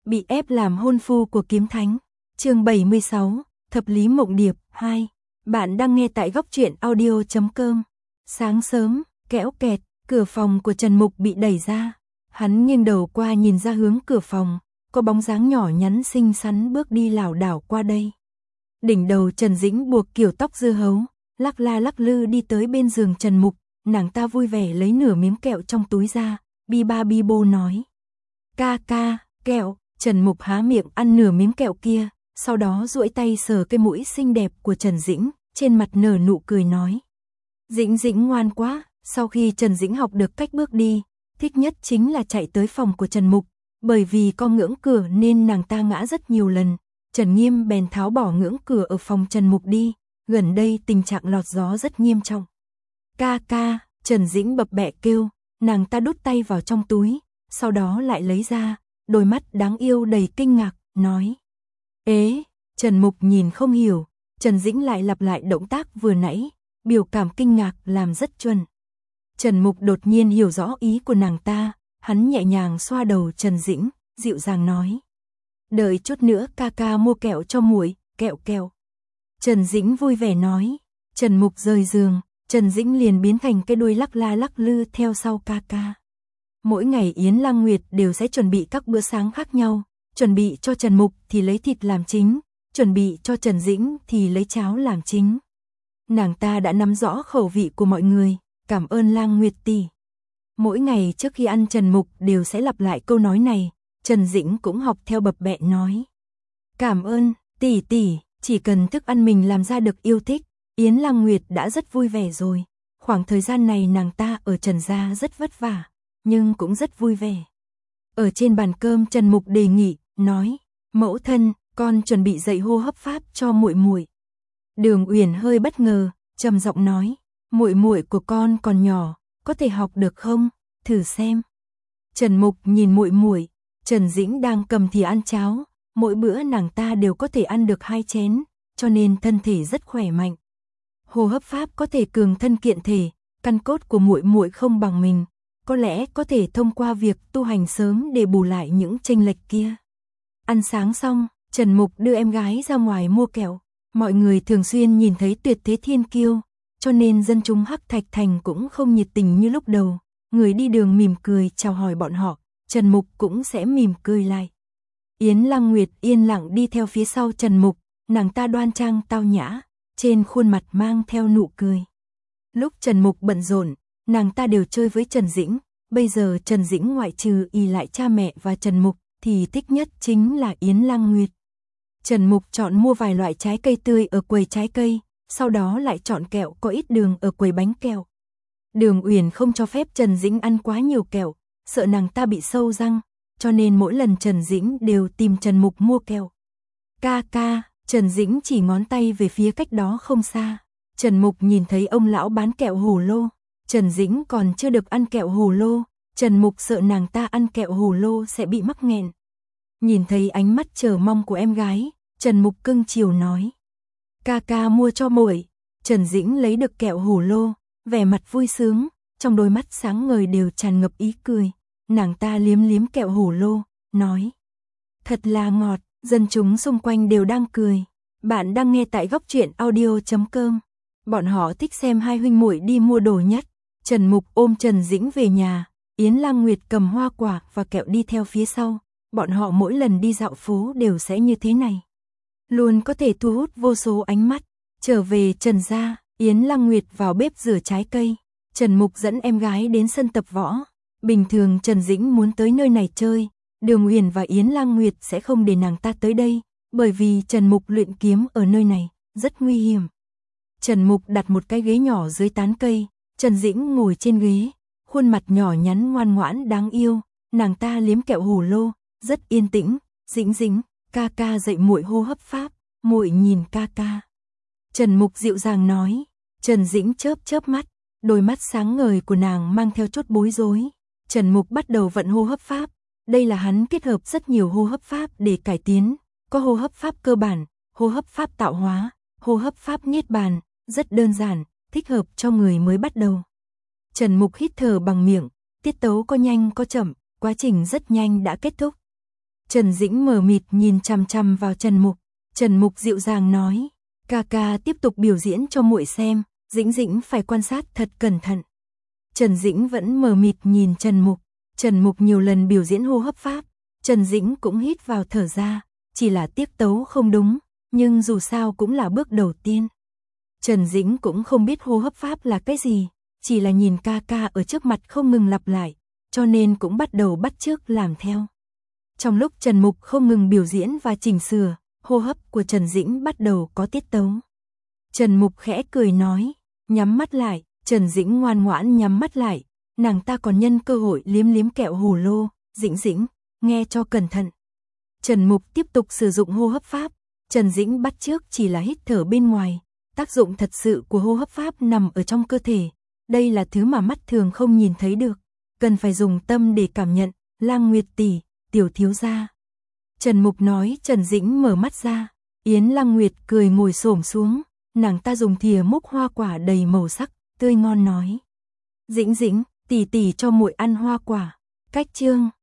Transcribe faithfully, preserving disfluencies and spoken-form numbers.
Bị ép làm hôn phu của kiếm thánh. Chương bảy mươi sáu, Thập lý mộng điệp hai. Bạn đang nghe tại góc truyện audio chấm com. Sáng sớm, kẽo kẹt, cửa phòng của Trần Mục bị đẩy ra. Hắn nghiêng đầu qua nhìn ra hướng cửa phòng, có bóng dáng nhỏ nhắn xinh xắn bước đi lảo đảo qua đây. Đỉnh đầu Trần Dĩnh buộc kiểu tóc dưa hấu, lắc la lắc lư đi tới bên giường Trần Mục, nàng ta vui vẻ lấy nửa miếng kẹo trong túi ra, bi ba bi bô nói. Ca ca, kẹo. Trần Mục há miệng ăn nửa miếng kẹo kia, sau đó duỗi tay sờ cái mũi xinh đẹp của Trần Dĩnh, trên mặt nở nụ cười nói. Dĩnh Dĩnh ngoan quá. Sau khi Trần Dĩnh học được cách bước đi, thích nhất chính là chạy tới phòng của Trần Mục, bởi vì có ngưỡng cửa nên nàng ta ngã rất nhiều lần. Trần Nghiêm bèn tháo bỏ ngưỡng cửa ở phòng Trần Mục đi, gần đây tình trạng lọt gió rất nghiêm trọng. Ca ca, Trần Dĩnh bập bẹ kêu, nàng ta đút tay vào trong túi, sau đó lại lấy ra, đôi mắt đáng yêu đầy kinh ngạc, nói. Ế, Trần Mục nhìn không hiểu, Trần Dĩnh lại lặp lại động tác vừa nãy, biểu cảm kinh ngạc làm rất chuẩn. Trần Mục đột nhiên hiểu rõ ý của nàng ta, hắn nhẹ nhàng xoa đầu Trần Dĩnh, dịu dàng nói. Đợi chút nữa ca ca mua kẹo cho muội, kẹo kẹo. Trần Dĩnh vui vẻ nói. Trần Mục rời giường, Trần Dĩnh liền biến thành cái đuôi lắc la lắc lư theo sau ca ca. Mỗi ngày Yến Lăng Nguyệt đều sẽ chuẩn bị các bữa sáng khác nhau, chuẩn bị cho Trần Mục thì lấy thịt làm chính, chuẩn bị cho Trần Dĩnh thì lấy cháo làm chính. Nàng ta đã nắm rõ khẩu vị của mọi người, cảm ơn Lăng Nguyệt tỷ. Mỗi ngày trước khi ăn Trần Mục đều sẽ lặp lại câu nói này, Trần Dĩnh cũng học theo bập bẹ nói. Cảm ơn, tỷ tỷ, chỉ cần thức ăn mình làm ra được yêu thích, Yến Lăng Nguyệt đã rất vui vẻ rồi. Khoảng thời gian này nàng ta ở Trần gia rất vất vả, nhưng cũng rất vui vẻ. Ở trên bàn cơm Trần Mục đề nghị, nói, mẫu thân, con chuẩn bị dạy hô hấp pháp cho muội muội. Đường Uyển hơi bất ngờ, trầm giọng nói, muội muội của con còn nhỏ, có thể học được không? Thử xem. Trần Mục nhìn muội muội, Trần Dĩnh đang cầm thìa ăn cháo, mỗi bữa nàng ta đều có thể ăn được hai chén, cho nên thân thể rất khỏe mạnh. Hô hấp pháp có thể cường thân kiện thể, căn cốt của muội muội không bằng mình. Có lẽ có thể thông qua việc tu hành sớm để bù lại những chênh lệch kia. Ăn sáng xong, Trần Mục đưa em gái ra ngoài mua kẹo. Mọi người thường xuyên nhìn thấy tuyệt thế thiên kiêu, cho nên dân chúng Hắc Thạch Thành cũng không nhiệt tình như lúc đầu. Người đi đường mỉm cười chào hỏi bọn họ, Trần Mục cũng sẽ mỉm cười lại. Yến Lăng Nguyệt yên lặng đi theo phía sau Trần Mục, nàng ta đoan trang tao nhã, trên khuôn mặt mang theo nụ cười. Lúc Trần Mục bận rộn, nàng ta đều chơi với Trần Dĩnh, bây giờ Trần Dĩnh ngoại trừ ỷ lại cha mẹ và Trần Mục thì thích nhất chính là Yến Lăng Nguyệt. Trần Mục chọn mua vài loại trái cây tươi ở quầy trái cây, sau đó lại chọn kẹo có ít đường ở quầy bánh kẹo. Đường Uyển không cho phép Trần Dĩnh ăn quá nhiều kẹo, sợ nàng ta bị sâu răng, cho nên mỗi lần Trần Dĩnh đều tìm Trần Mục mua kẹo. Ca ca, Trần Dĩnh chỉ ngón tay về phía cách đó không xa. Trần Mục nhìn thấy ông lão bán kẹo hồ lô. Trần Dĩnh còn chưa được ăn kẹo hồ lô, Trần Mục sợ nàng ta ăn kẹo hồ lô sẽ bị mắc nghẹn. Nhìn thấy ánh mắt chờ mong của em gái, Trần Mục cưng chiều nói. Ca ca mua cho muội. Trần Dĩnh lấy được kẹo hồ lô, vẻ mặt vui sướng, trong đôi mắt sáng ngời đều tràn ngập ý cười. Nàng ta liếm liếm kẹo hồ lô, nói. Thật là ngọt, dân chúng xung quanh đều đang cười. Bạn đang nghe tại góc truyện audio chấm com. Bọn họ thích xem hai huynh muội đi mua đồ nhất. Trần Mục ôm Trần Dĩnh về nhà, Yến Lăng Nguyệt cầm hoa quả và kẹo đi theo phía sau. Bọn họ mỗi lần đi dạo phố đều sẽ như thế này, luôn có thể thu hút vô số ánh mắt. Trở về Trần gia, Yến Lăng Nguyệt vào bếp rửa trái cây. Trần Mục dẫn em gái đến sân tập võ. Bình thường Trần Dĩnh muốn tới nơi này chơi, Đường Uyển và Yến Lăng Nguyệt sẽ không để nàng ta tới đây, bởi vì Trần Mục luyện kiếm ở nơi này rất nguy hiểm. Trần Mục đặt một cái ghế nhỏ dưới tán cây, Trần Dĩnh ngồi trên ghế, khuôn mặt nhỏ nhắn ngoan ngoãn đáng yêu, nàng ta liếm kẹo hồ lô, rất yên tĩnh. Dĩnh Dĩnh, ca ca dạy muội hô hấp pháp, muội nhìn ca ca. Trần Mục dịu dàng nói. Trần Dĩnh chớp chớp mắt, đôi mắt sáng ngời của nàng mang theo chút bối rối. Trần Mục bắt đầu vận hô hấp pháp, đây là hắn kết hợp rất nhiều hô hấp pháp để cải tiến, có hô hấp pháp cơ bản, hô hấp pháp tạo hóa, hô hấp pháp niết bàn, rất đơn giản, thích hợp cho người mới bắt đầu. Trần Mục hít thở bằng miệng, tiết tấu có nhanh có chậm, quá trình rất nhanh đã kết thúc. Trần Dĩnh mờ mịt nhìn chằm chằm vào Trần Mục. Trần Mục dịu dàng nói, ca ca tiếp tục biểu diễn cho muội xem, Dĩnh Dĩnh phải quan sát thật cẩn thận. Trần Dĩnh vẫn mờ mịt nhìn Trần Mục. Trần Mục nhiều lần biểu diễn hô hấp pháp, Trần Dĩnh cũng hít vào thở ra, chỉ là tiết tấu không đúng, nhưng dù sao cũng là bước đầu tiên. Trần Dĩnh cũng không biết hô hấp pháp là cái gì, chỉ là nhìn ca ca ở trước mặt không ngừng lặp lại, cho nên cũng bắt đầu bắt chước làm theo. Trong lúc Trần Mục không ngừng biểu diễn và chỉnh sửa, hô hấp của Trần Dĩnh bắt đầu có tiết tấu. Trần Mục khẽ cười nói, nhắm mắt lại, Trần Dĩnh ngoan ngoãn nhắm mắt lại, nàng ta còn nhân cơ hội liếm liếm kẹo hồ lô, Dĩnh Dĩnh, nghe cho cẩn thận. Trần Mục tiếp tục sử dụng hô hấp pháp, Trần Dĩnh bắt chước chỉ là hít thở bên ngoài, tác dụng thật sự của hô hấp pháp nằm ở trong cơ thể, đây là thứ mà mắt thường không nhìn thấy được, cần phải dùng tâm để cảm nhận, Lang Nguyệt tỷ, tiểu thiếu gia. Trần Mục nói. Trần Dĩnh mở mắt ra, Yến Lang Nguyệt cười ngồi xổm xuống, nàng ta dùng thìa múc hoa quả đầy màu sắc, tươi ngon nói. Dĩnh Dĩnh, tỷ tỷ cho muội ăn hoa quả. Cách chương